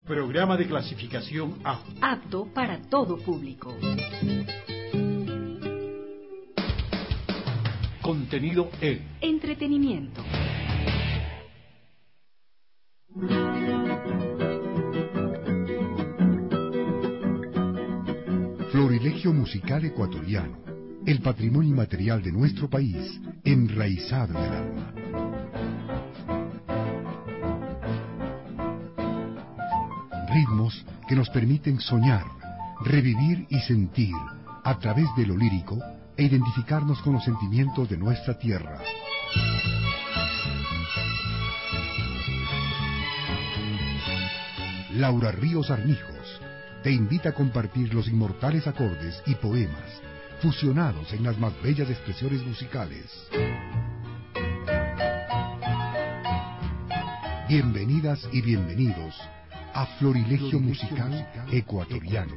Programa de clasificación A. Apto para todo público. Contenido E. Entretenimiento. Florilegio musical ecuatoriano, el patrimonio inmaterial de nuestro país, enraizado en el alma. Ritmos que nos permiten soñar, revivir y sentir a través de lo lírico e identificarnos con los sentimientos de nuestra tierra. Laura Ríos Armijos te invita a compartir los inmortales acordes y poemas fusionados en las más bellas expresiones musicales. Bienvenidas y bienvenidos a Florilegio Musical Ecuatoriano.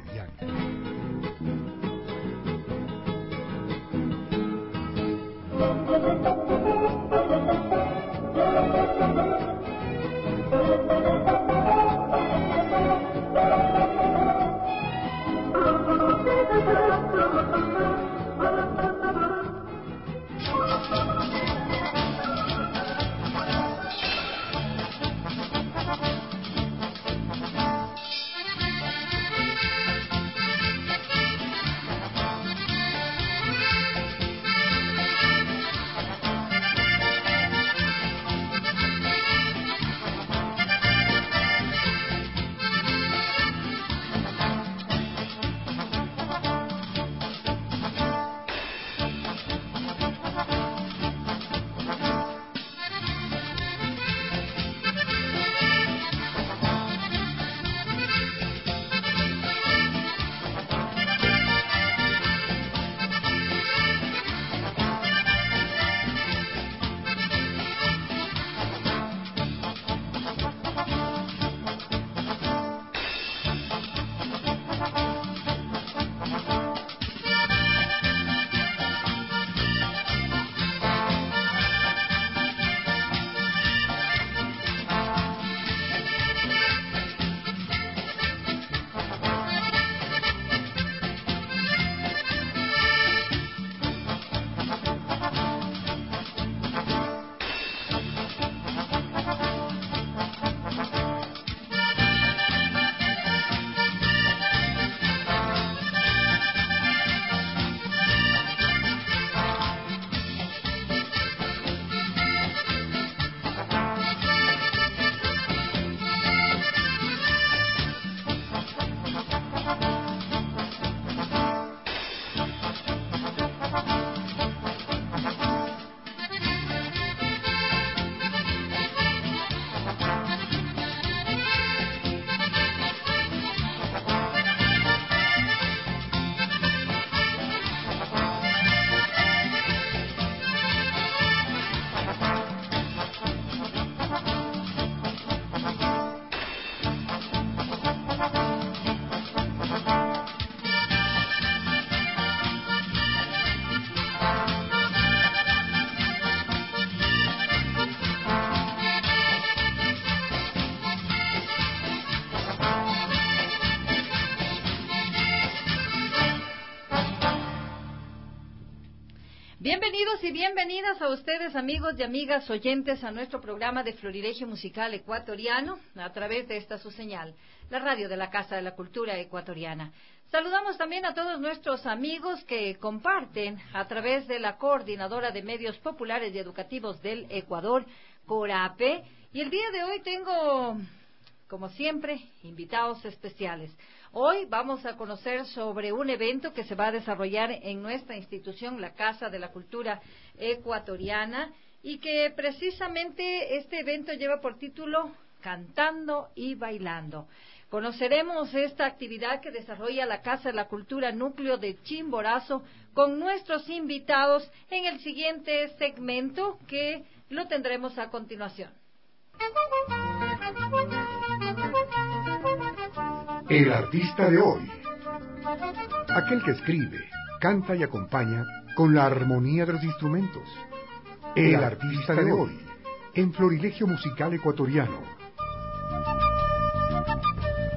Bienvenidos y bienvenidas a ustedes, amigos y amigas oyentes, a nuestro programa de Florilegio Musical Ecuatoriano a través de esta su señal, la radio de la Casa de la Cultura Ecuatoriana. Saludamos también a todos nuestros amigos que comparten a través de la Coordinadora de Medios Populares y Educativos del Ecuador, CORAPE, y el día de hoy tengo, como siempre, invitados especiales. Hoy vamos a conocer sobre un evento que se va a desarrollar en nuestra institución, la Casa de la Cultura Ecuatoriana, y que precisamente este evento lleva por título Cantando y Bailando. Conoceremos esta actividad que desarrolla la Casa de la Cultura Núcleo de Chimborazo con nuestros invitados en el siguiente segmento que lo tendremos a continuación. El artista de hoy. Aquel que escribe, canta y acompaña con la armonía de los instrumentos. El artista de hoy, en Florilegio Musical Ecuatoriano.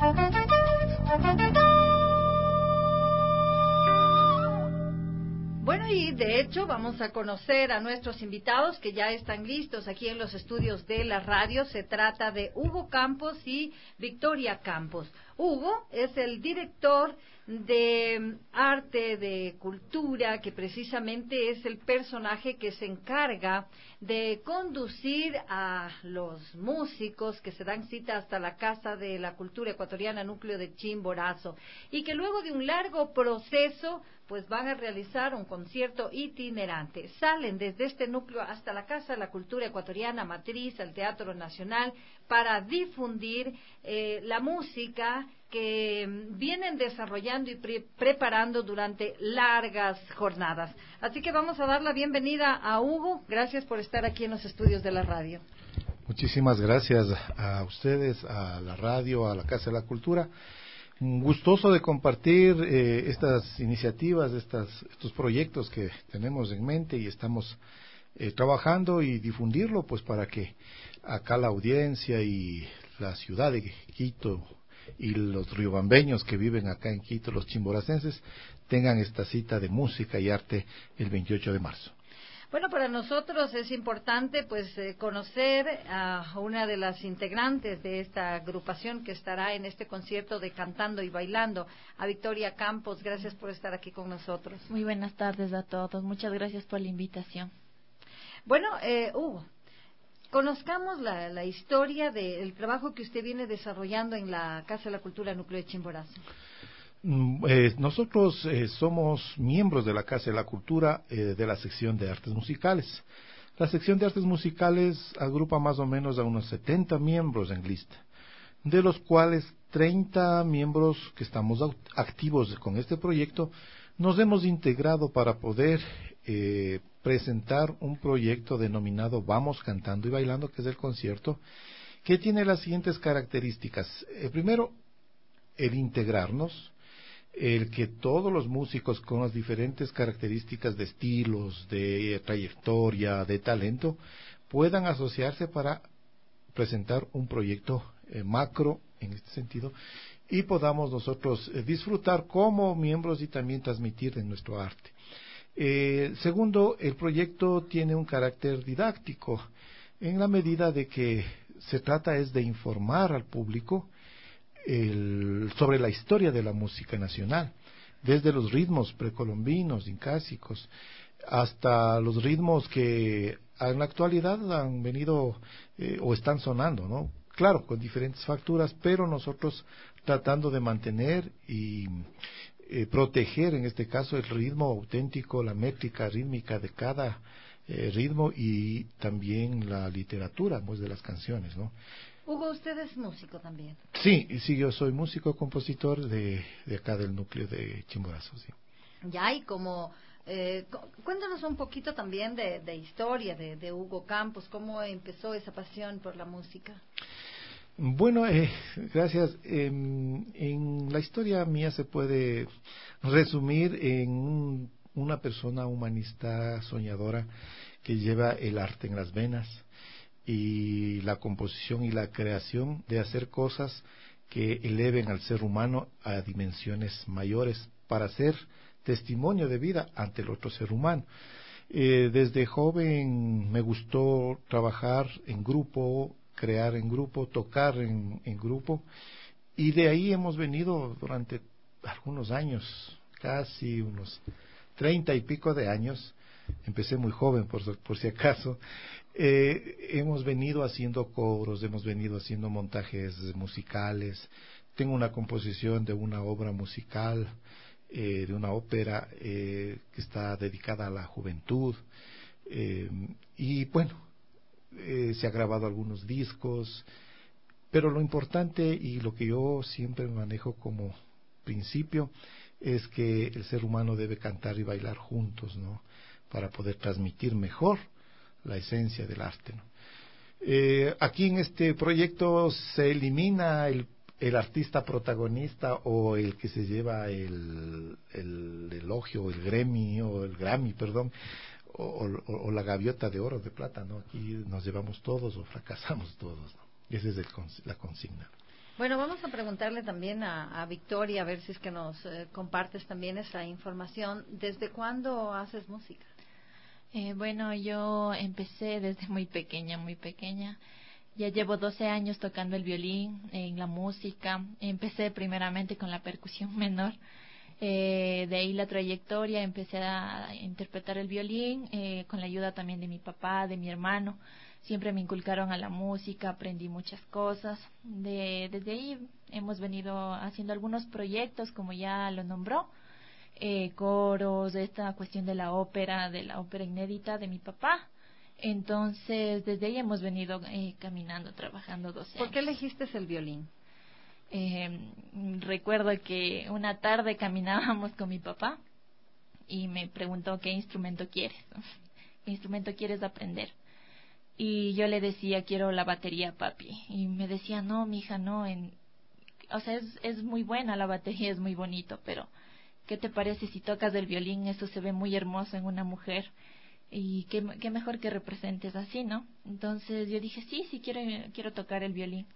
Y de hecho vamos a conocer a nuestros invitados que ya están listos aquí en los estudios de la radio. Se trata de Hugo Campos y Victoria Campos. Hugo es el director de arte, de cultura, que precisamente es el personaje que se encarga de conducir a los músicos que se dan cita hasta la Casa de la Cultura Ecuatoriana, núcleo de Chimborazo, y que luego de un largo proceso pues van a realizar un concierto itinerante. Salen desde este núcleo hasta la Casa de la Cultura Ecuatoriana Matriz, al Teatro Nacional, para difundir la música que vienen desarrollando y preparando durante largas jornadas. Así que vamos a dar la bienvenida a Hugo. Gracias por estar aquí en los estudios de la radio. Muchísimas gracias a ustedes, a la radio, a la Casa de la Cultura. Gustoso de compartir estas iniciativas, estos proyectos que tenemos en mente y estamos trabajando y difundirlo, pues para que acá la audiencia y la ciudad de Quito y los riobambeños que viven acá en Quito, los chimboracenses, tengan esta cita de música y arte el 28 de marzo. Bueno, para nosotros es importante pues conocer a una de las integrantes de esta agrupación que estará en este concierto de Cantando y Bailando, a Victoria Campos. Gracias por estar aquí con nosotros. Muy buenas tardes a todos. Muchas gracias por la invitación. Bueno, Hugo, conozcamos la historia del trabajo que usted viene desarrollando en la Casa de la Cultura Núcleo de Chimborazo. Nosotros somos miembros de la Casa de la Cultura de la sección de artes musicales. La sección de artes musicales agrupa más o menos a unos 70 miembros en lista, de los cuales 30 miembros que estamos activos con este proyecto nos hemos integrado para poder presentar un proyecto denominado Vamos Cantando y Bailando, que es el concierto, que tiene las siguientes características. Primero, el integrarnos, el que todos los músicos con las diferentes características de estilos, de trayectoria, de talento, puedan asociarse para presentar un proyecto macro en este sentido y podamos nosotros disfrutar como miembros y también transmitir en nuestro arte. Segundo, el proyecto tiene un carácter didáctico en la medida de que se trata es de informar al público sobre la historia de la música nacional, desde los ritmos precolombinos, incásicos, hasta los ritmos que en la actualidad han venido o están sonando, ¿no? Claro, con diferentes facturas, pero nosotros tratando de mantener y proteger, en este caso, el ritmo auténtico, la métrica rítmica de cada ritmo y también la literatura, pues, de las canciones, ¿no? Hugo, usted es músico también. Sí, yo soy músico, compositor de acá del núcleo de Chimborazo, sí. Ya, y como, cuéntanos un poquito también de historia de Hugo Campos, cómo empezó esa pasión por la música. Bueno, gracias. En la historia mía se puede resumir en una persona humanista, soñadora, que lleva el arte en las venas y la composición y la creación de hacer cosas que eleven al ser humano a dimensiones mayores para ser testimonio de vida ante el otro ser humano. Desde joven me gustó trabajar en grupo, crear en grupo, tocar en grupo, y de ahí hemos venido durante algunos años, casi unos 30 y pico de años. Empecé muy joven, por si acaso. Hemos venido haciendo coros, hemos venido haciendo montajes musicales. Tengo una composición de una obra musical, de una ópera que está dedicada a la juventud. Y bueno, se ha grabado algunos discos, pero lo importante y lo que yo siempre manejo como principio es que el ser humano debe cantar y bailar juntos, ¿no? Para poder transmitir mejor la esencia del arte, ¿no? Aquí en este proyecto se elimina el artista protagonista o el que se lleva el elogio, el Grammy, perdón, o la gaviota de oro, de plata, ¿no? Aquí nos llevamos todos o fracasamos todos, ¿no? Esa es la consigna. Bueno, vamos a preguntarle también a Victoria, a ver si es que nos compartes también esa información. ¿Desde cuándo haces música? Bueno, yo empecé desde muy pequeña, muy pequeña. Ya llevo 12 años tocando el violín en la música. Empecé primeramente con la percusión menor. De ahí la trayectoria, empecé a interpretar el violín con la ayuda también de mi papá, de mi hermano. Siempre me inculcaron a la música, aprendí muchas cosas. Desde ahí hemos venido haciendo algunos proyectos, como ya lo nombró, coros, esta cuestión de la ópera inédita de mi papá. Entonces, desde ahí hemos venido caminando, trabajando 12 años. ¿Por qué elegiste el violín? Recuerdo que una tarde caminábamos con mi papá y me preguntó qué instrumento quieres, qué instrumento quieres aprender. Y yo le decía, quiero la batería, papi. Y me decía, no, mija, no. O sea, es muy buena la batería, es muy bonito, pero ¿qué te parece si tocas el violín? Eso se ve muy hermoso en una mujer. Y qué mejor que representes así, ¿no? Entonces yo dije, sí, quiero tocar el violín.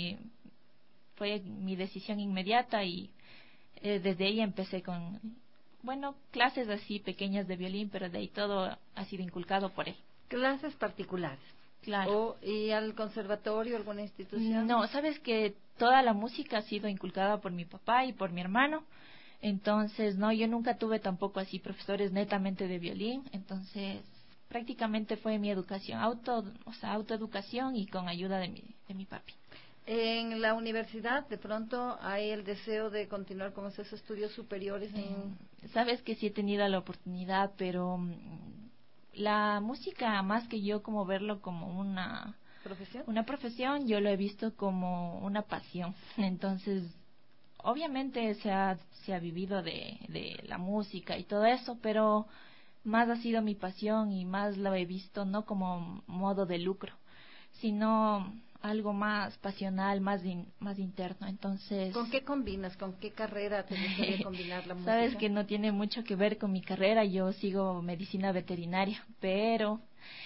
Fue mi decisión inmediata y desde ahí empecé con, clases así pequeñas de violín, pero de ahí todo ha sido inculcado por él. Clases particulares. Claro. ¿Y al conservatorio, alguna institución? No, sabes que toda la música ha sido inculcada por mi papá y por mi hermano. Entonces, no, yo nunca tuve tampoco así profesores netamente de violín. Entonces, prácticamente fue mi educación, autoeducación y con ayuda de mi papi. En la universidad, de pronto, hay el deseo de continuar con esos estudios superiores. Sabes que sí he tenido la oportunidad, pero la música, más que yo como verlo como una profesión, yo lo he visto como una pasión. Entonces, obviamente se ha vivido de la música y todo eso, pero más ha sido mi pasión y más lo he visto no como modo de lucro, sino algo más pasional, más interno. Entonces, ¿con qué combinas? ¿Con qué carrera te gustaría combinar la música? Sabes que no tiene mucho que ver con mi carrera. Yo sigo medicina veterinaria, pero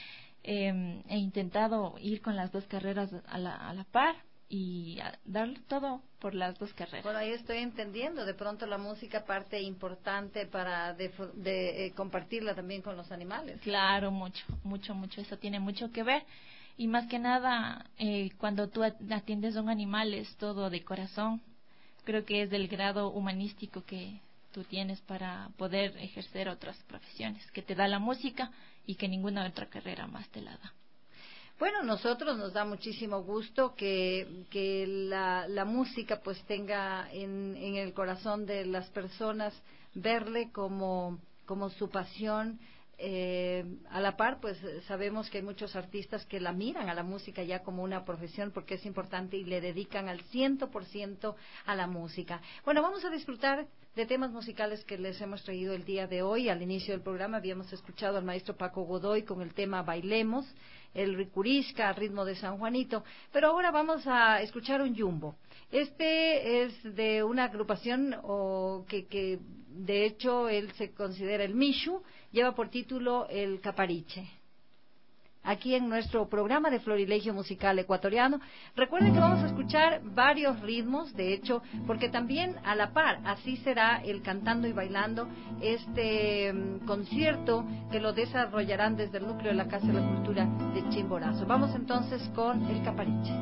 he intentado ir con las dos carreras a la par y dar todo por las dos carreras. Bueno, ahí estoy entendiendo. De pronto la música parte importante para compartirla también con los animales. Claro, mucho. Eso tiene mucho que ver. Y más que nada, cuando tú atiendes a un animal es todo de corazón. Creo que es del grado humanístico que tú tienes para poder ejercer otras profesiones que te da la música y que ninguna otra carrera más te la da. Bueno, nosotros nos da muchísimo gusto que la música pues tenga en el corazón de las personas, verle como su pasión. A la par, pues sabemos que hay muchos artistas que la miran a la música ya como una profesión porque es importante y le dedican al 100% a la música. Bueno, vamos a disfrutar de temas musicales que les hemos traído el día de hoy. Al inicio del programa habíamos escuchado al maestro Paco Godoy con el tema Bailemos, el Ricurisca al ritmo de San Juanito, pero ahora vamos a escuchar un yumbo. Este es de una agrupación que de hecho él se considera el Mishu, lleva por título El Capariche. Aquí en nuestro programa de Florilegio Musical Ecuatoriano. Recuerden que vamos a escuchar varios ritmos, de hecho, porque también a la par, así será el Cantando y Bailando, este concierto que lo desarrollarán desde el núcleo de la Casa de la Cultura de Chimborazo. Vamos entonces con El Capariche.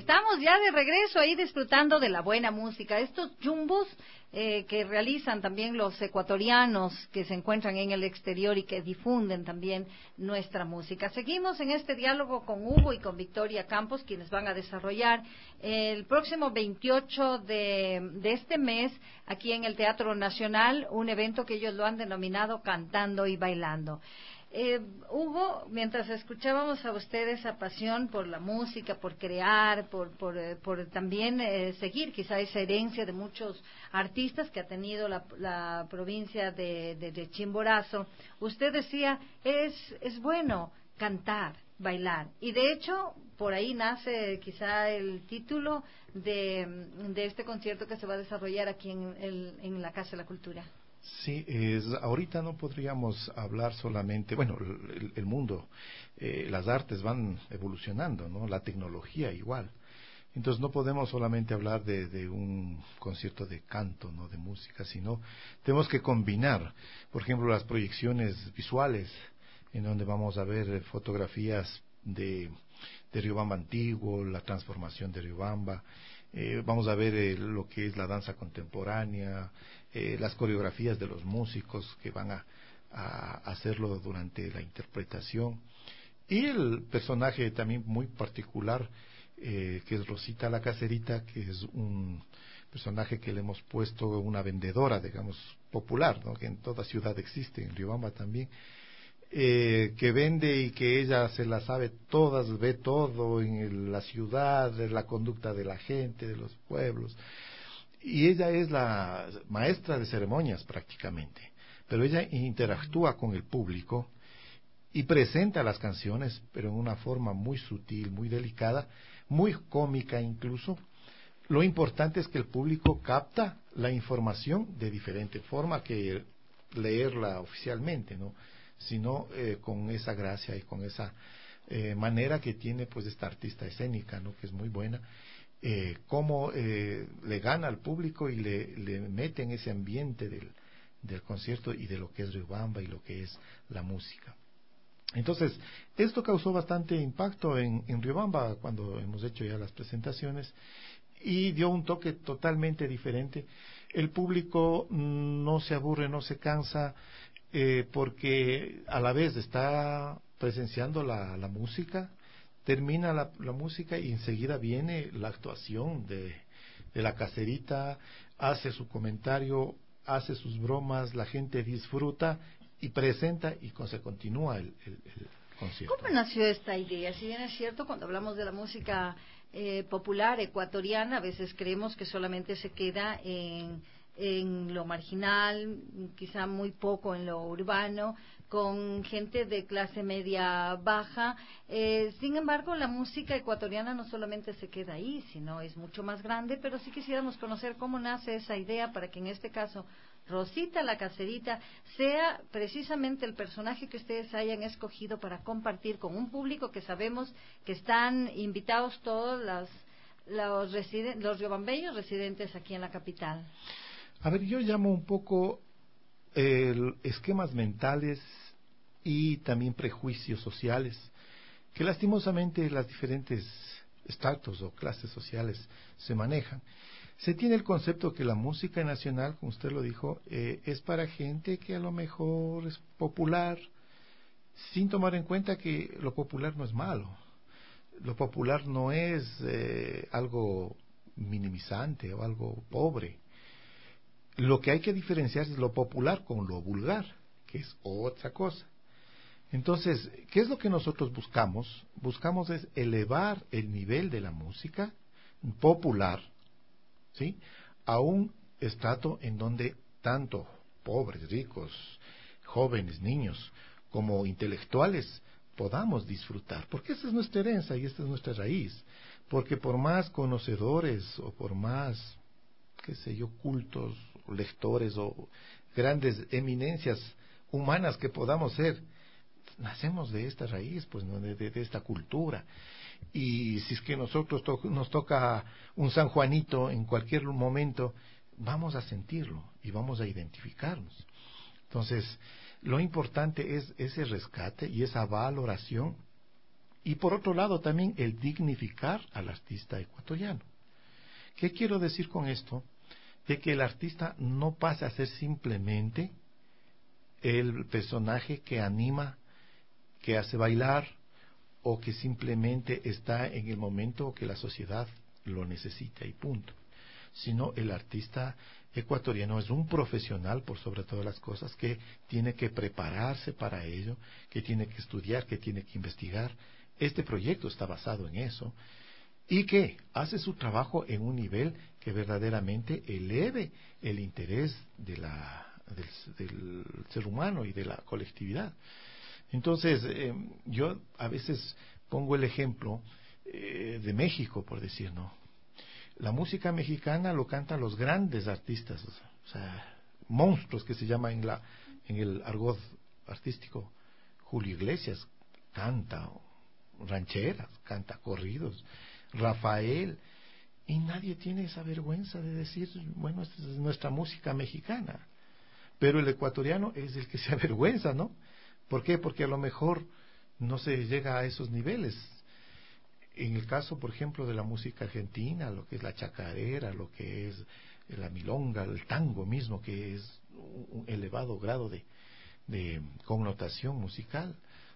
estamos ya de regreso ahí disfrutando de la buena música. Estos jumbos que realizan también los ecuatorianos que se encuentran en el exterior y que difunden también nuestra música. Seguimos en este diálogo con Hugo y con Victoria Campos, quienes van a desarrollar el próximo 28 de este mes aquí en el Teatro Nacional un evento que ellos lo han denominado Cantando y Bailando. Hugo, mientras escuchábamos a usted esa pasión por la música, por crear, por también seguir quizá esa herencia de muchos artistas que ha tenido la provincia de Chimborazo, usted decía, es bueno cantar, bailar, y de hecho por ahí nace quizá el título de este concierto que se va a desarrollar aquí en la Casa de la Cultura. Sí, ahorita no podríamos hablar solamente, bueno, el mundo, las artes van evolucionando, ¿no? La tecnología igual. Entonces no podemos solamente hablar de un concierto de canto, ¿no? De música, sino tenemos que combinar, por ejemplo, las proyecciones visuales, en donde vamos a ver fotografías de Riobamba antiguo, la transformación de Riobamba, vamos a ver lo que es la danza contemporánea, las coreografías de los músicos que van a hacerlo durante la interpretación, y el personaje también muy particular que es Rosita la Caserita, que es un personaje que le hemos puesto una vendedora, digamos, popular, ¿no? Que en toda ciudad existe, en Riobamba también, que vende y que ella se la sabe todas, ve todo en la ciudad, la conducta de la gente, de los pueblos, y ella es la maestra de ceremonias prácticamente, pero ella interactúa con el público y presenta las canciones, pero en una forma muy sutil, muy delicada, muy cómica incluso. Lo importante es que el público capta la información de diferente forma que leerla oficialmente, ¿no? Sino con esa gracia y con esa manera que tiene pues esta artista escénica, ¿no? Que es muy buena, cómo le gana al público y le mete en ese ambiente del concierto y de lo que es Riobamba y lo que es la música. Entonces, esto causó bastante impacto en Riobamba cuando hemos hecho ya las presentaciones, y dio un toque totalmente diferente. El público no se aburre, no se cansa, porque a la vez está presenciando la música, termina la música y enseguida viene la actuación de la Caserita, hace su comentario, hace sus bromas, la gente disfruta y presenta y se continúa el concierto. ¿Cómo nació esta idea? Si bien es cierto, cuando hablamos de la música popular ecuatoriana, a veces creemos que solamente se queda en lo marginal, quizá muy poco en lo urbano, con gente de clase media baja. Sin embargo, la música ecuatoriana no solamente se queda ahí, sino es mucho más grande, pero sí quisiéramos conocer cómo nace esa idea para que en este caso Rosita la Caserita sea precisamente el personaje que ustedes hayan escogido para compartir con un público que sabemos que están invitados todos los riobambeños residentes aquí en la capital. A ver, yo llamo un poco esquemas mentales y también prejuicios sociales que lastimosamente las diferentes estratos o clases sociales se manejan. Se tiene el concepto que la música nacional, como usted lo dijo, es para gente que a lo mejor es popular, sin tomar en cuenta que lo popular no es malo. Lo popular no es algo minimizante o algo pobre. Lo que hay que diferenciar es lo popular con lo vulgar, que es otra cosa. Entonces, ¿qué es lo que nosotros buscamos? Buscamos es elevar el nivel de la música popular, ¿sí?, a un estrato en donde tanto pobres, ricos, jóvenes, niños, como intelectuales podamos disfrutar, porque esa es nuestra herencia y esta es nuestra raíz. Porque por más conocedores o por más, qué sé yo, cultos, lectores o grandes eminencias humanas que podamos ser, nacemos de esta raíz, pues, ¿no?, de esta cultura. Y si es que nosotros nos toca un San Juanito en cualquier momento, vamos a sentirlo y vamos a identificarnos. Entonces, lo importante es ese rescate y esa valoración Y por otro lado también el dignificar al artista ecuatoriano. ¿Qué quiero decir con esto? De que el artista no pase a ser simplemente el personaje que anima, que hace bailar, o que simplemente está en el momento que la sociedad lo necesita y punto. Sino el artista ecuatoriano es un profesional por sobre todas las cosas, que tiene que prepararse para ello, que tiene que estudiar, que tiene que investigar. Este proyecto está basado en eso, y que hace su trabajo en un nivel que verdaderamente eleve el interés del ser humano y de la colectividad. Entonces, yo a veces pongo el ejemplo de México, por decir, ¿no? La música mexicana lo cantan los grandes artistas, o sea, monstruos que se llama en el argot artístico. Julio Iglesias canta rancheras, canta corridos, Rafael, y nadie tiene esa vergüenza de decir, bueno, esta es nuestra música mexicana. Pero el ecuatoriano es el que se avergüenza, ¿no? ¿Por qué? Porque a lo mejor no se llega a esos niveles. En el caso, por ejemplo, de la música argentina, lo que es la chacarera, lo que es la milonga, el tango mismo, que es un elevado grado de connotación musical,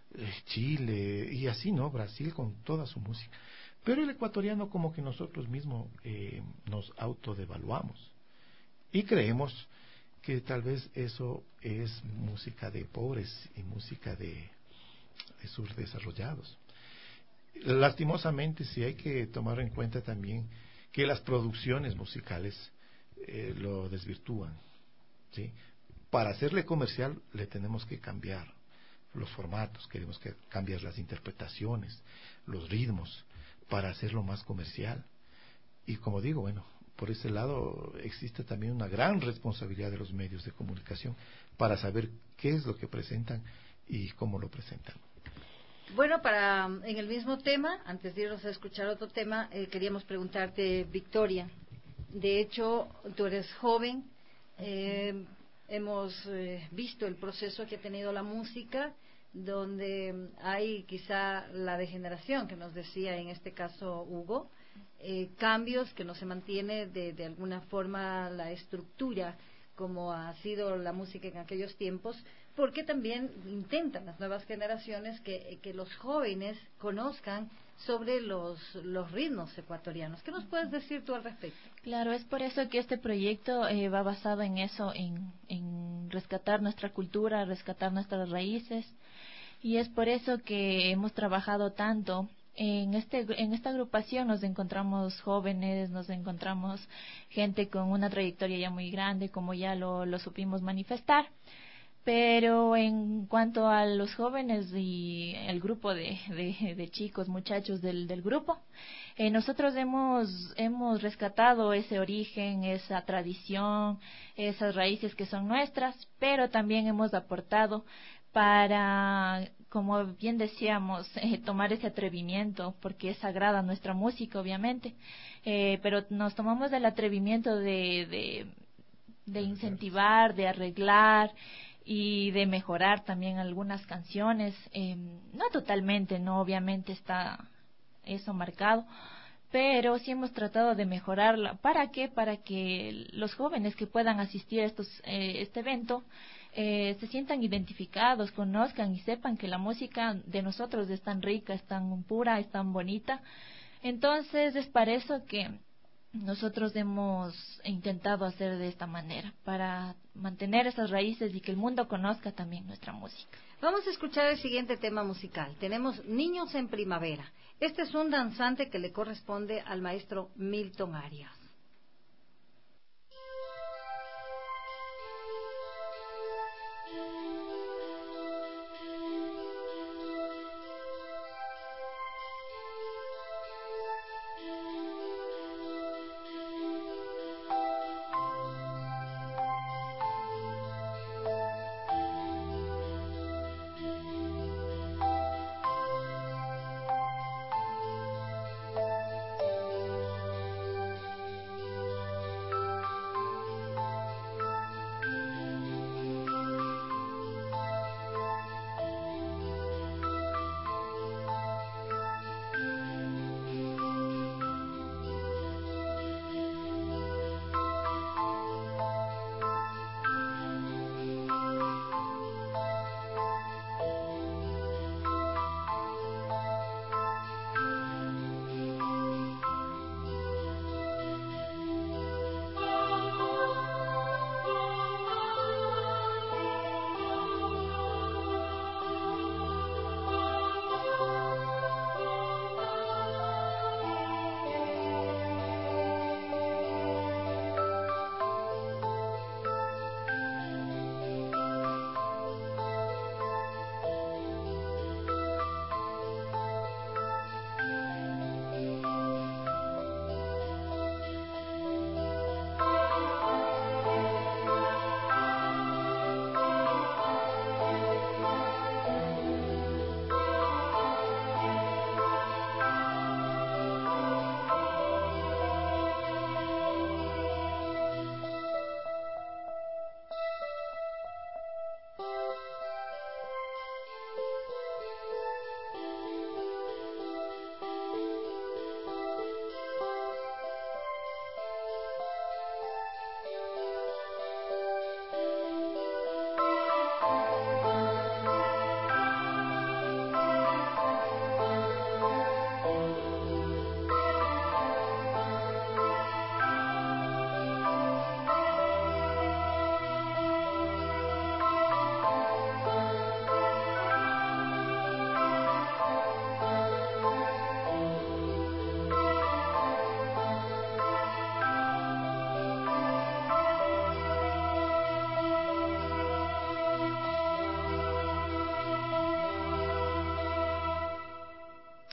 Chile, y así, ¿no? Brasil con toda su música. Pero el ecuatoriano, como que nosotros mismos nos autodevaluamos y creemos que tal vez eso es música de pobres y música de subdesarrollados. Lastimosamente sí hay que tomar en cuenta también que las producciones musicales lo desvirtúan, ¿sí? Para hacerle comercial le tenemos que cambiar los formatos, queremos que cambiar las interpretaciones, los ritmos, para hacerlo más comercial. Y como digo, bueno, por ese lado existe también una gran responsabilidad de los medios de comunicación para saber qué es lo que presentan y cómo lo presentan. Bueno, en el mismo tema, antes de irnos a escuchar otro tema, queríamos preguntarte, Victoria. De hecho, tú eres joven, hemos visto el proceso que ha tenido la música, donde hay quizá la degeneración que nos decía en este caso Hugo, cambios que no se mantiene de alguna forma la estructura como ha sido la música en aquellos tiempos, porque también intentan las nuevas generaciones que los jóvenes conozcan sobre los ritmos ecuatorianos. ¿Qué nos puedes decir tú al respecto? Claro, es por eso que este proyecto va basado en eso, en rescatar nuestra cultura, rescatar nuestras raíces, y es por eso que hemos trabajado tanto. En esta agrupación nos encontramos jóvenes, nos encontramos gente con una trayectoria ya muy grande, como ya lo supimos manifestar. Pero en cuanto a los jóvenes y el grupo de chicos, muchachos del grupo, nosotros hemos rescatado ese origen, esa tradición, esas raíces que son nuestras, pero también hemos aportado para, como bien decíamos, tomar ese atrevimiento, porque es sagrada nuestra música, obviamente, pero nos tomamos el atrevimiento de incentivar, de arreglar y de mejorar también algunas canciones, no totalmente, no, obviamente está eso marcado, pero sí hemos tratado de mejorarla. ¿Para qué? Para que los jóvenes que puedan asistir a este evento se sientan identificados, conozcan y sepan que la música de nosotros es tan rica, es tan pura, es tan bonita. Entonces es para eso que nosotros hemos intentado hacer de esta manera, para mantener esas raíces y que el mundo conozca también nuestra música. Vamos a escuchar el siguiente tema musical. Tenemos Niños en Primavera. Este es un danzante que le corresponde al maestro Milton Arias.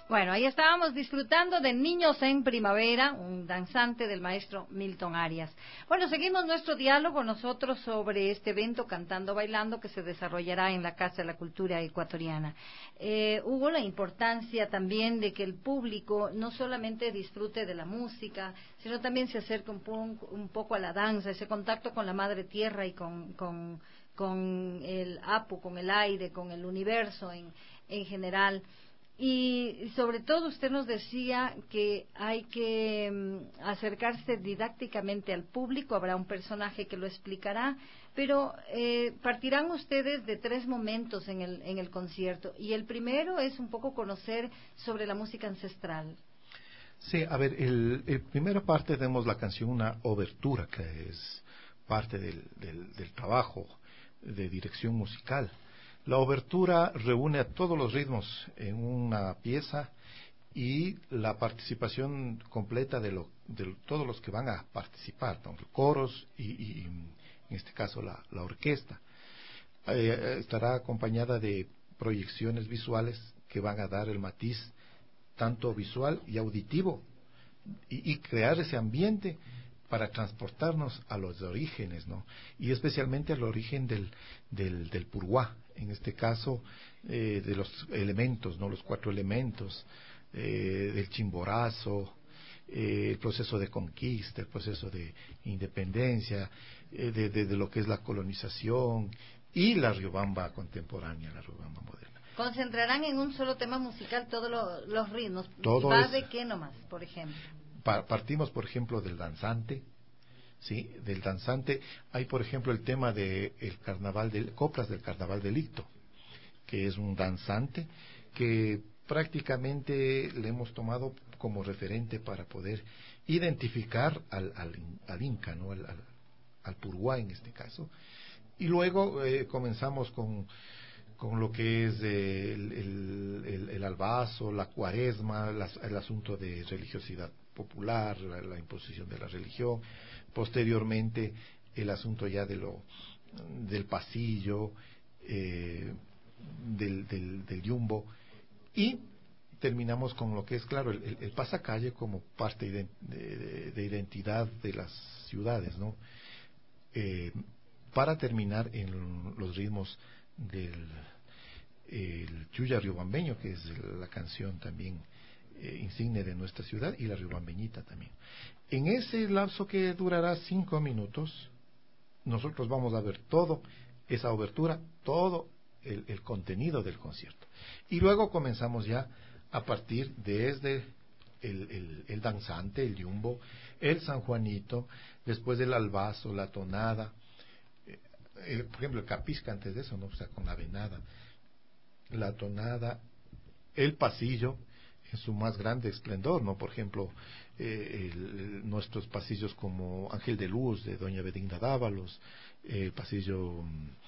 Bueno, ahí estábamos disfrutando de Niños en Primavera, un danzante del maestro Milton Arias. Bueno, seguimos nuestro diálogo nosotros sobre este evento Cantando Bailando que se desarrollará en la Casa de la Cultura Ecuatoriana. Hubo la importancia también de que el público no solamente disfrute de la música, sino también se acerque un poco a la danza, ese contacto con la madre tierra y con el Apu, con el aire, con el universo en general. Y sobre todo usted nos decía que hay que acercarse didácticamente al público, habrá un personaje que lo explicará, pero partirán ustedes de 3 momentos en el concierto, y el primero es un poco conocer sobre la música ancestral. Sí, a ver, el primera parte tenemos la canción, una obertura, que es parte del trabajo de dirección musical. La obertura reúne a todos los ritmos en una pieza y la participación completa de todos los que van a participar, tanto coros y en este caso la orquesta. Estará acompañada de proyecciones visuales que van a dar el matiz tanto visual y auditivo y crear ese ambiente para transportarnos a los orígenes, ¿no? Y especialmente al origen del purguá, en este caso de los elementos, ¿no? Los 4 elementos, del chimborazo, el proceso de conquista, el proceso de independencia, de lo que es la colonización y la riobamba contemporánea, la riobamba moderna. Concentrarán en un solo tema musical todos los ritmos. Todo ¿Va es, de qué nomás, por ejemplo? Partimos, por ejemplo, del danzante. Sí, del danzante hay, por ejemplo, el tema de el carnaval coplas del carnaval del Icto, que es un danzante que prácticamente le hemos tomado como referente para poder identificar al Inca, ¿no? al purguá en este caso. Y luego comenzamos con lo que es el albazo, la cuaresma, el asunto de religiosidad popular, la imposición de la religión. Posteriormente el asunto ya del pasillo, del yumbo, y terminamos con lo que es, claro, el pasacalle como parte de identidad de las ciudades, ¿no? Para terminar en los ritmos el Chuya Riobambeño, que es la canción también insigne de nuestra ciudad, y la riobambeñita también. En ese lapso que durará 5 minutos, nosotros vamos a ver todo esa obertura, todo el contenido del concierto. Y luego comenzamos ya a partir desde el danzante, el yumbo, el San Juanito, después el albazo, la tonada, por ejemplo el capisca antes de eso, ¿no? O sea, con la venada, la tonada, el pasillo en su más grande esplendor, ¿no? Por ejemplo, nuestros pasillos como Ángel de Luz de doña Bedinda Dávalos, el pasillo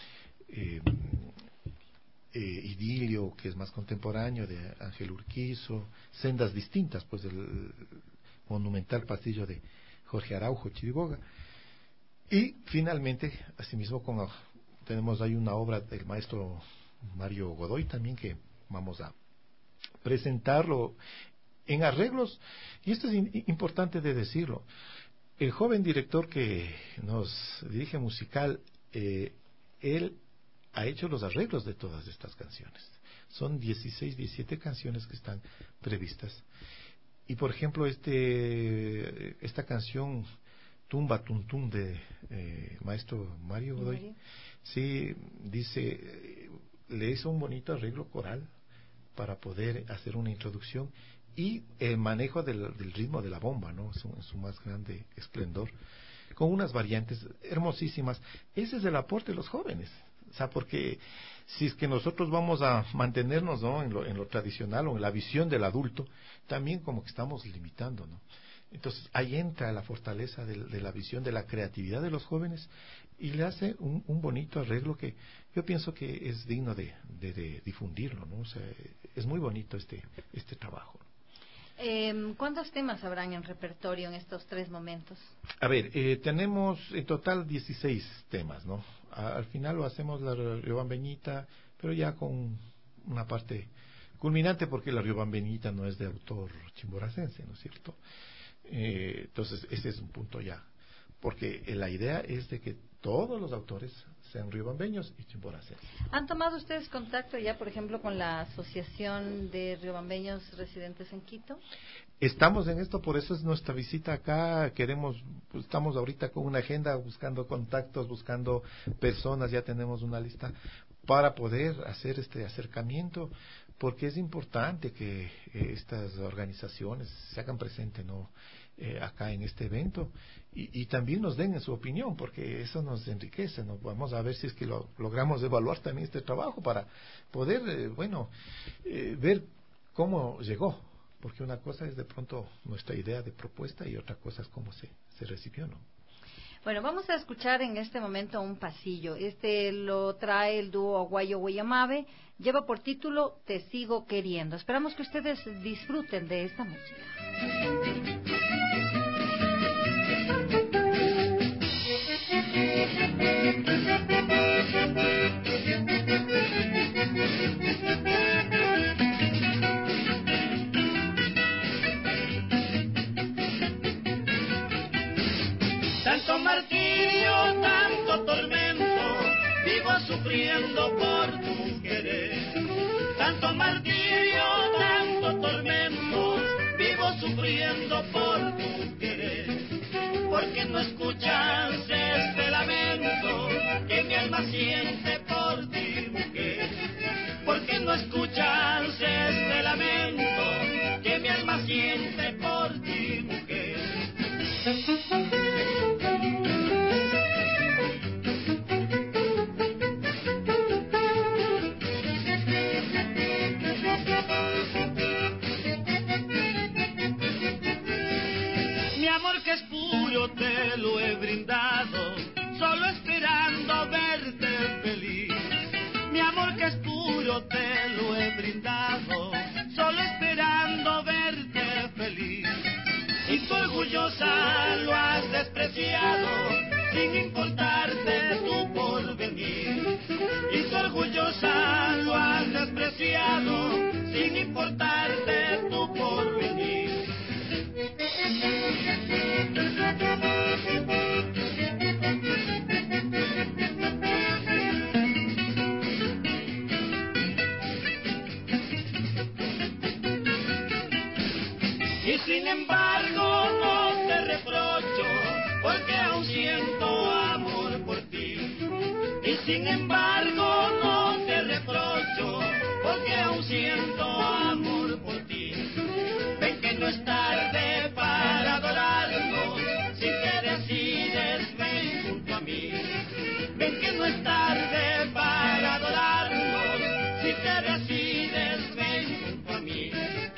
Idilio, que es más contemporáneo, de Ángel Urquizo, sendas distintas, pues el monumental pasillo de Jorge Araujo Chiriboga. Y finalmente, asimismo, tenemos ahí una obra del maestro Mario Godoy también, que vamos a presentarlo en arreglos, y esto es importante de decirlo. El joven director que nos dirige musical, él ha hecho los arreglos de todas estas canciones. Son 16, 17 canciones que están previstas. Y por ejemplo, esta canción Tumba Tum Tum de maestro Mario Godoy, sí, dice, le hizo un bonito arreglo coral para poder hacer una introducción y el manejo del ritmo de la bomba, ¿no? En su más grande esplendor, con unas variantes hermosísimas. Ese es el aporte de los jóvenes, o sea, porque si es que nosotros vamos a mantenernos, ¿no? en lo tradicional o en la visión del adulto, también como que estamos limitando, ¿no? Entonces ahí entra la fortaleza de la visión, de la creatividad de los jóvenes, y le hace un bonito arreglo que yo pienso que es digno de difundirlo, ¿no? O sea, es muy bonito este trabajo. ¿Cuántos temas habrán en repertorio en estos 3 momentos? A ver, tenemos en total 16 temas, ¿no? Al final lo hacemos la riobambeñita, pero ya con una parte culminante porque la riobambeñita no es de autor chimboracense, ¿no es cierto? Entonces, ese es un punto ya. Porque la idea es de que todos los autores sean riobambeños y chimboracenses. ¿Han tomado ustedes contacto ya, por ejemplo, con la Asociación de Riobambeños Residentes en Quito? Estamos en esto, por eso es nuestra visita acá. Estamos ahorita con una agenda buscando contactos, buscando personas, ya tenemos una lista para poder hacer este acercamiento, porque es importante que estas organizaciones se hagan presentes, ¿no? Acá en este evento y también nos den su opinión, porque eso nos enriquece, ¿no? Vamos a ver si es que logramos evaluar también este trabajo para poder, ver cómo llegó, porque una cosa es de pronto nuestra idea de propuesta y otra cosa es cómo se recibió, ¿no? Bueno, vamos a escuchar en este momento un pasillo. Este lo trae el dúo Aguayo Guayamabe, lleva por título Te sigo queriendo. Esperamos que ustedes disfruten de esta música. Tanto martirio, tanto tormento, vivo sufriendo por tu querer. Tanto martirio, tanto tormento, vivo sufriendo por tu querer. Porque no escuchas este lamento que mi alma siente por ti, mujer. Porque no escuchas este lamento que mi alma siente por ti, mujer. Mi amor que es puro te lo he brindado, solo esperando verte feliz. Mi amor que es puro te lo he brindado, solo esperando verte feliz. Y tú orgullosa lo has despreciado, sin importarte tu porvenir. Y tú orgullosa lo has despreciado, sin importarte tu porvenir. Y sin embargo no te reprocho, porque aún siento amor por ti. Y sin embargo no te reprocho, porque aún siento amor por ti. Ven que no es tarde para adorarnos, si te decides ven junto a mí. Ven que no es tarde para adorarnos, si te decides ven junto a mí.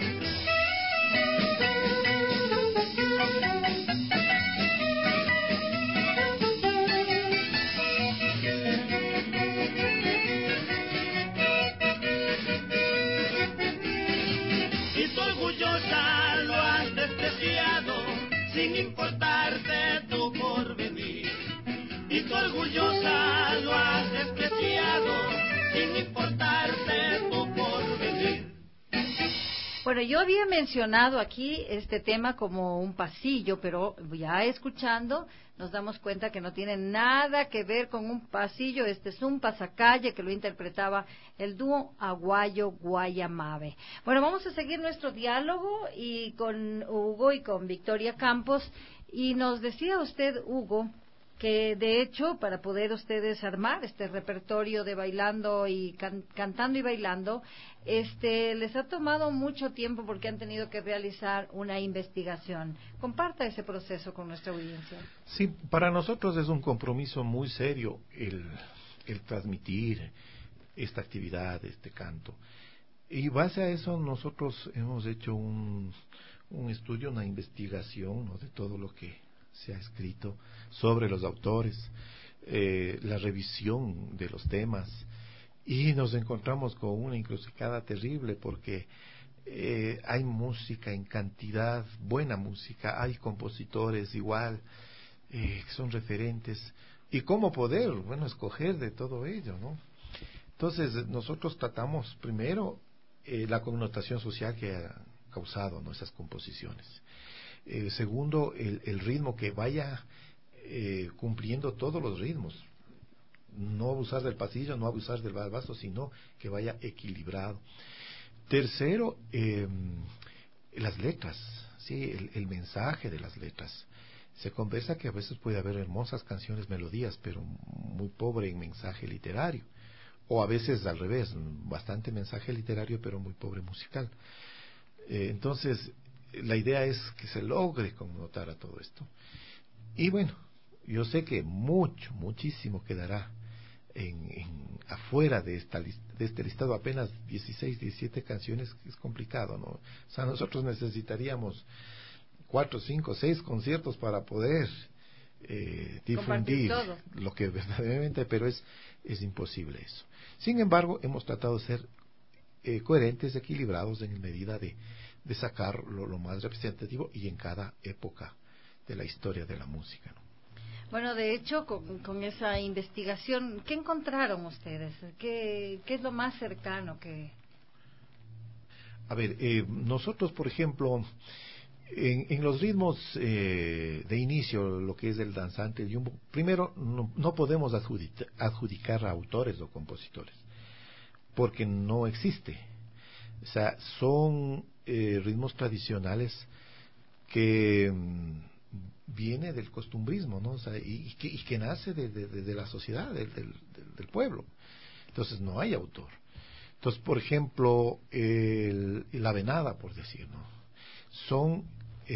Y tú orgullosa lo has despreciado, sin importarte tu porvenir. Y tú orgullosa lo has despreciado, sin importarte tu porvenir. Bueno, yo había mencionado aquí este tema como un pasillo, pero ya escuchando nos damos cuenta que no tiene nada que ver con un pasillo. Este es un pasacalle que lo interpretaba el dúo Aguayo Guayamabe. Bueno, vamos a seguir nuestro diálogo y con Hugo y con Victoria Campos. Y nos decía usted, Hugo, que de hecho para poder ustedes armar este repertorio de bailando y cantando y bailando, les ha tomado mucho tiempo porque han tenido que realizar una investigación. Comparta ese proceso con nuestra audiencia. Sí, para nosotros es un compromiso muy serio el transmitir esta actividad, este canto. Y base a eso nosotros hemos hecho un estudio, una investigación, ¿no?, de todo lo que se ha escrito sobre los autores, la revisión de los temas, y nos encontramos con una encrucijada terrible porque hay música en cantidad, buena música, hay compositores igual, que son referentes, y cómo poder, escoger de todo ello, ¿no? Entonces nosotros tratamos primero la connotación social que ha causado, ¿no?, esas composiciones. Segundo, el ritmo, que vaya cumpliendo todos los ritmos. No abusar del pasillo, no abusar del balbazo, sino que vaya equilibrado. Tercero, las letras, sí, el mensaje de las letras. Se conversa que a veces puede haber hermosas canciones, melodías, pero muy pobre en mensaje literario. O a veces al revés, bastante mensaje literario, pero muy pobre musical. Entonces, la idea es que se logre connotar a todo esto. Y bueno, yo sé que muchísimo quedará afuera de este listado. Apenas 16, 17 canciones, es complicado, ¿no? O sea, nosotros necesitaríamos 4, 5, 6 conciertos para poder difundir lo que verdaderamente, pero es imposible eso. Sin embargo, hemos tratado de ser coherentes, equilibrados en medida de sacar lo más representativo y en cada época de la historia de la música, ¿no? Bueno, de hecho, con esa investigación, ¿qué encontraron ustedes? ¿Qué es lo más cercano que...? A ver, nosotros, por ejemplo, en los ritmos de inicio, lo que es el danzante, el yumbo, primero no podemos adjudicar a autores o compositores, porque no existe. O sea, son ritmos tradicionales que viene del costumbrismo, ¿no? O sea, y que nace de la sociedad, del pueblo. Entonces no hay autor. Entonces, por ejemplo, la venada, por decir, ¿no?, son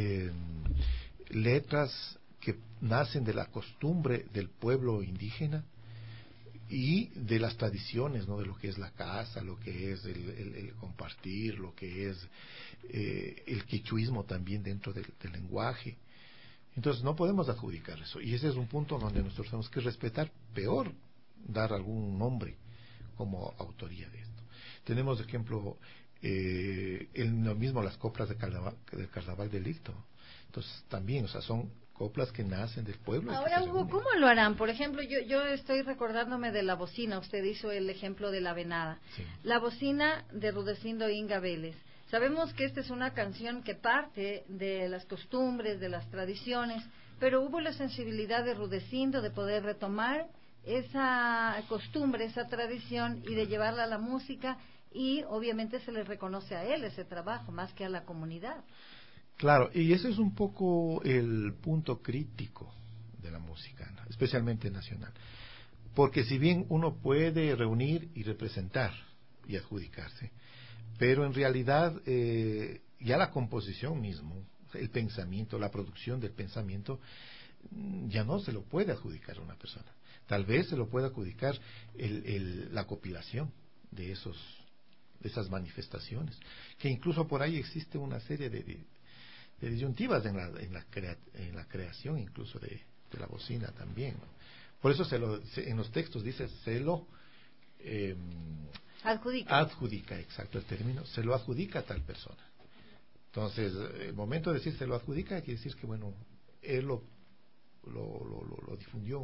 letras que nacen de la costumbre del pueblo indígena y de las tradiciones, ¿no?, de lo que es la casa, lo que es el compartir, lo que es el quichuismo también dentro del lenguaje. Entonces no podemos adjudicar eso, y ese es un punto donde nosotros tenemos que respetar, peor dar algún nombre como autoría de esto. Tenemos, por ejemplo, lo mismo las coplas del carnaval del Licto. Entonces también, o sea, son coplas que nacen del pueblo. Ahora, Hugo, ¿cómo lo harán? Por ejemplo, yo estoy recordándome de la bocina. Usted hizo el ejemplo de la venada. Sí. La bocina de Rudecindo Inga Vélez. Sabemos que esta es una canción que parte de las costumbres, de las tradiciones, pero hubo la sensibilidad de Rudecindo de poder retomar esa costumbre, esa tradición, y de llevarla a la música, y obviamente se le reconoce a él ese trabajo más que a la comunidad. Claro, y ese es un poco el punto crítico de la música, ¿no?, especialmente nacional. Porque si bien uno puede reunir y representar y adjudicarse, pero en realidad ya la composición mismo, el pensamiento, la producción del pensamiento, ya no se lo puede adjudicar a una persona. Tal vez se lo pueda adjudicar la compilación de esas manifestaciones, que incluso por ahí existe una serie de disyuntivas en la creación incluso de la bocina también, ¿no? Por eso en los textos dice se lo adjudica, exacto el término, se lo adjudica a tal persona. Entonces, el momento de decir se lo adjudica quiere decir que, bueno, él lo difundió,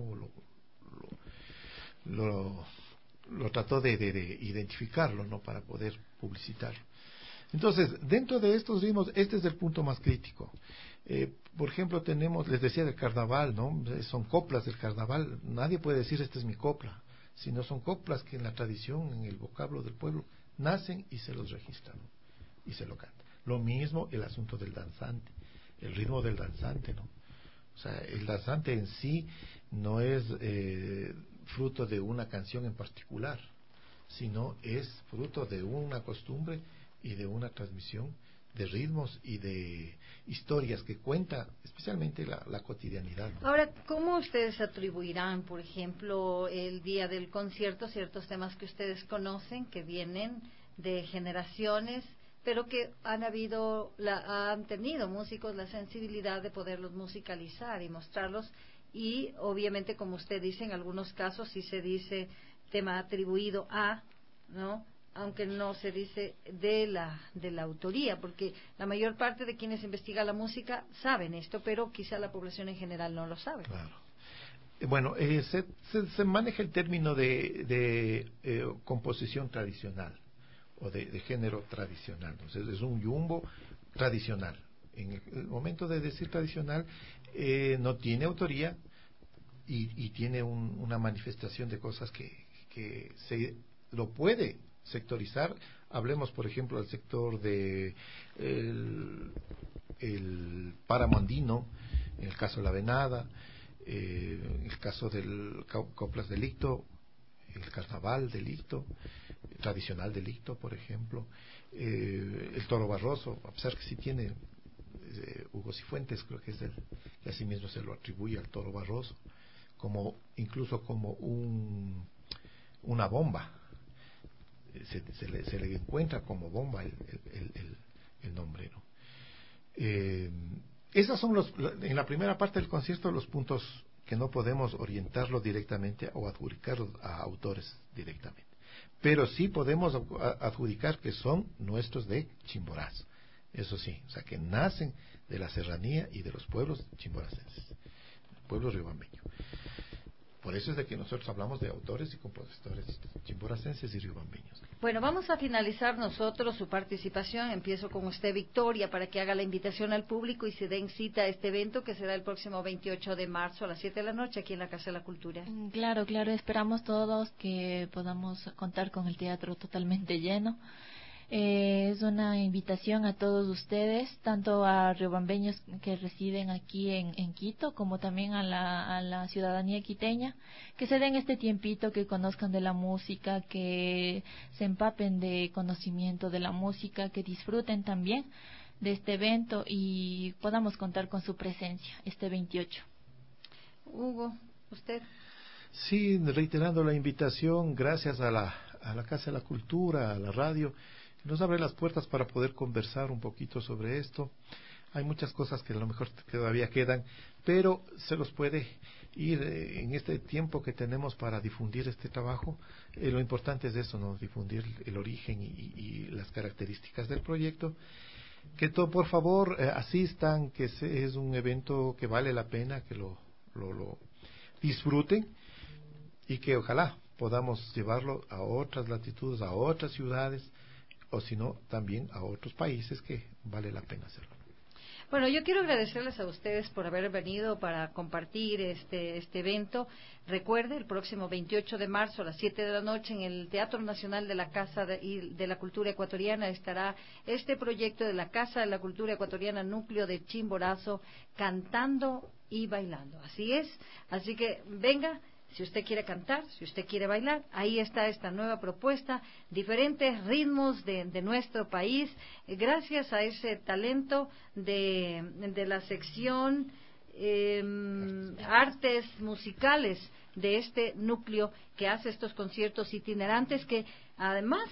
lo trató de identificarlo, ¿no?, para poder publicitarlo. Entonces, dentro de estos ritmos, este es el punto más crítico. Por ejemplo, les decía del carnaval, ¿no? Son coplas del carnaval. Nadie puede decir esta es mi copla, sino son coplas que en la tradición, en el vocablo del pueblo, nacen y se los registran, ¿no?, y se lo cantan. Lo mismo el asunto del danzante, el ritmo del danzante, ¿no? O sea, el danzante en sí no es fruto de una canción en particular, sino es fruto de una costumbre y de una transmisión de ritmos y de historias que cuenta especialmente la cotidianidad, ¿no? Ahora, ¿cómo ustedes atribuirán, por ejemplo, el día del concierto, ciertos temas que ustedes conocen, que vienen de generaciones, pero que han tenido músicos la sensibilidad de poderlos musicalizar y mostrarlos? Y obviamente, como usted dice, en algunos casos sí se dice tema atribuido a, ¿no?, aunque no se dice de la autoría, porque la mayor parte de quienes investigan la música saben esto, pero quizá la población en general no lo sabe. Claro. Bueno, se maneja el término de composición tradicional o de género tradicional. Entonces es un yumbo tradicional. En el momento de decir tradicional, no tiene autoría y tiene una manifestación de cosas que se lo puede sectorizar. Hablemos, por ejemplo, del sector de el páramo andino, en el caso de la venada, en el caso del coplas delicto, el carnaval delicto, tradicional delicto, por ejemplo, el toro barroso, a pesar que sí tiene Hugo Cifuentes, creo que es que así mismo se lo atribuye al toro barroso, como incluso como una bomba, se le encuentra como bomba el nombre, ¿no? Esas son en la primera parte del concierto los puntos que no podemos orientarlo directamente o adjudicarlos a autores directamente, pero sí podemos adjudicar que son nuestros de Chimborazo, eso sí, o sea que nacen de la serranía y de los pueblos chimboracenses, pueblos riobambeños. Por eso es de que nosotros hablamos de autores y compositores chimboracenses y riobambeños. Bueno, vamos a finalizar nosotros su participación. Empiezo con usted, Victoria, para que haga la invitación al público y se den cita a este evento que será el próximo 28 de marzo a las 7 de la noche aquí en la Casa de la Cultura. Claro, esperamos todos que podamos contar con el teatro totalmente lleno. Es una invitación a todos ustedes, tanto a riobambeños que residen aquí en Quito, como también a la ciudadanía quiteña, que se den este tiempito, que conozcan de la música, que se empapen de conocimiento de la música, que disfruten también de este evento y podamos contar con su presencia este 28. Hugo, usted. Sí, reiterando la invitación, gracias a la Casa de la Cultura, a la radio, nos abre las puertas para poder conversar un poquito sobre esto. Hay muchas cosas que a lo mejor todavía quedan, pero se los puede ir en este tiempo que tenemos para difundir este trabajo. Lo importante es eso, ¿no? Difundir el origen y las características del proyecto. Que por favor asistan, que es un evento que vale la pena, que lo disfruten y que ojalá podamos llevarlo a otras latitudes, a otras ciudades, o si no, también a otros países que vale la pena hacerlo. Bueno, yo quiero agradecerles a ustedes por haber venido para compartir este evento. Recuerde, el próximo 28 de marzo a las 7 de la noche en el Teatro Nacional de la Casa de la Cultura Ecuatoriana estará este proyecto de la Casa de la Cultura Ecuatoriana, núcleo de Chimborazo, cantando y bailando. Así es, así que venga. Si usted quiere cantar, si usted quiere bailar, ahí está esta nueva propuesta, diferentes ritmos de nuestro país, gracias a ese talento de la sección artes musicales de este núcleo que hace estos conciertos itinerantes que además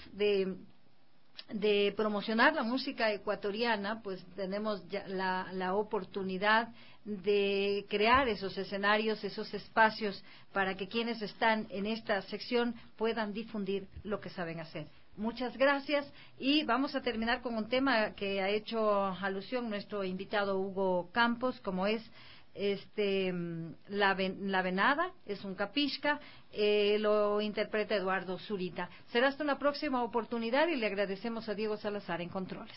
de promocionar la música ecuatoriana, pues tenemos ya la oportunidad de crear esos escenarios, esos espacios para que quienes están en esta sección puedan difundir lo que saben hacer. Muchas gracias y vamos a terminar con un tema que ha hecho alusión nuestro invitado Hugo Campos, como es la venada, es un capisca, lo interpreta Eduardo Zurita. Será hasta una próxima oportunidad y le agradecemos a Diego Salazar en controles.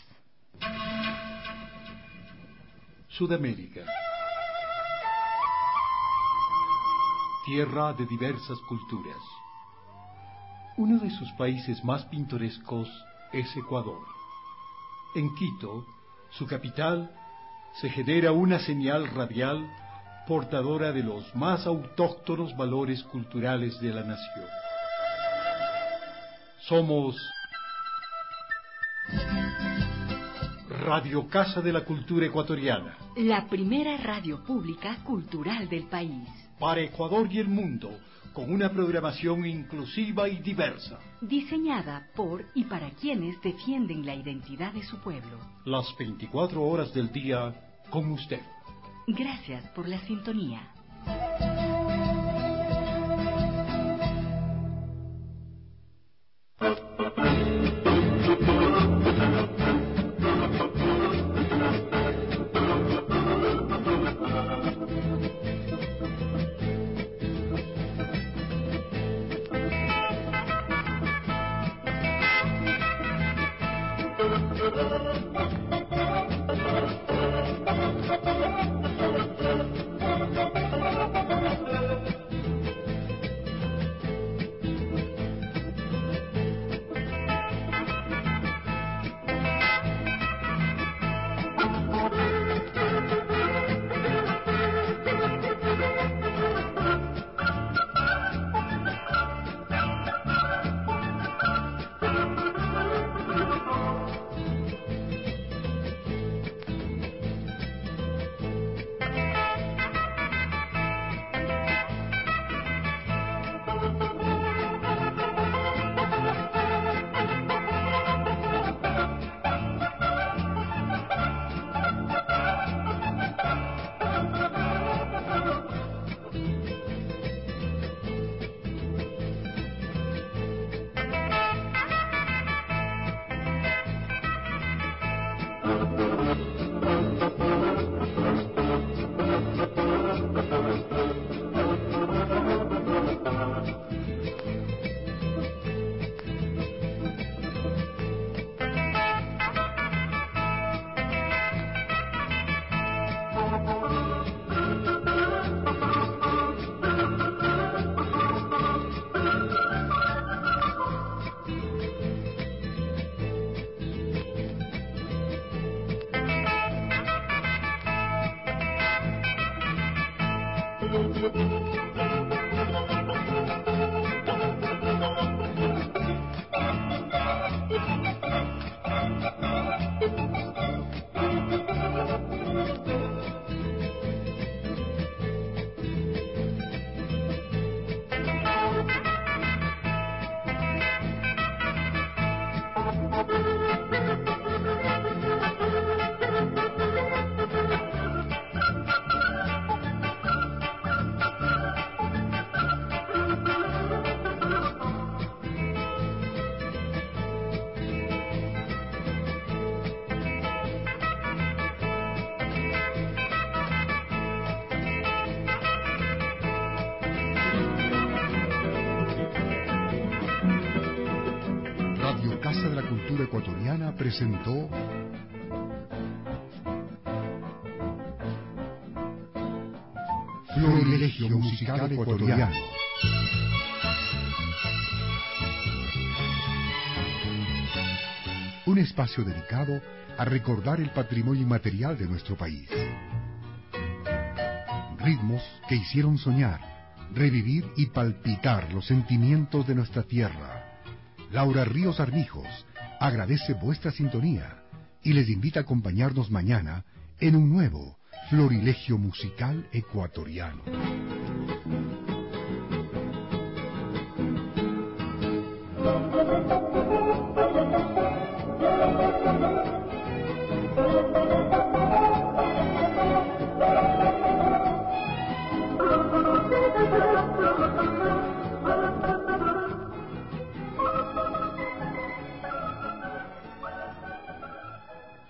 Sudamérica, tierra de diversas culturas. Uno de sus países más pintorescos es Ecuador. En Quito, su capital, se genera una señal radial portadora de los más autóctonos valores culturales de la nación. Somos Radio Casa de la Cultura Ecuatoriana, la primera radio pública cultural del país. para Ecuador y el mundo, con una programación inclusiva y diversa. Diseñada por y para quienes defienden la identidad de su pueblo. Las 24 horas del día con usted. Gracias por la sintonía. Cultura Ecuatoriana presentó Florilegio Musical Ecuatoriano. Un espacio dedicado a recordar el patrimonio inmaterial de nuestro país. Ritmos que hicieron soñar, revivir y palpitar los sentimientos de nuestra tierra. Laura Ríos Armijos agradece vuestra sintonía y les invita a acompañarnos mañana en un nuevo Florilegio Musical Ecuatoriano.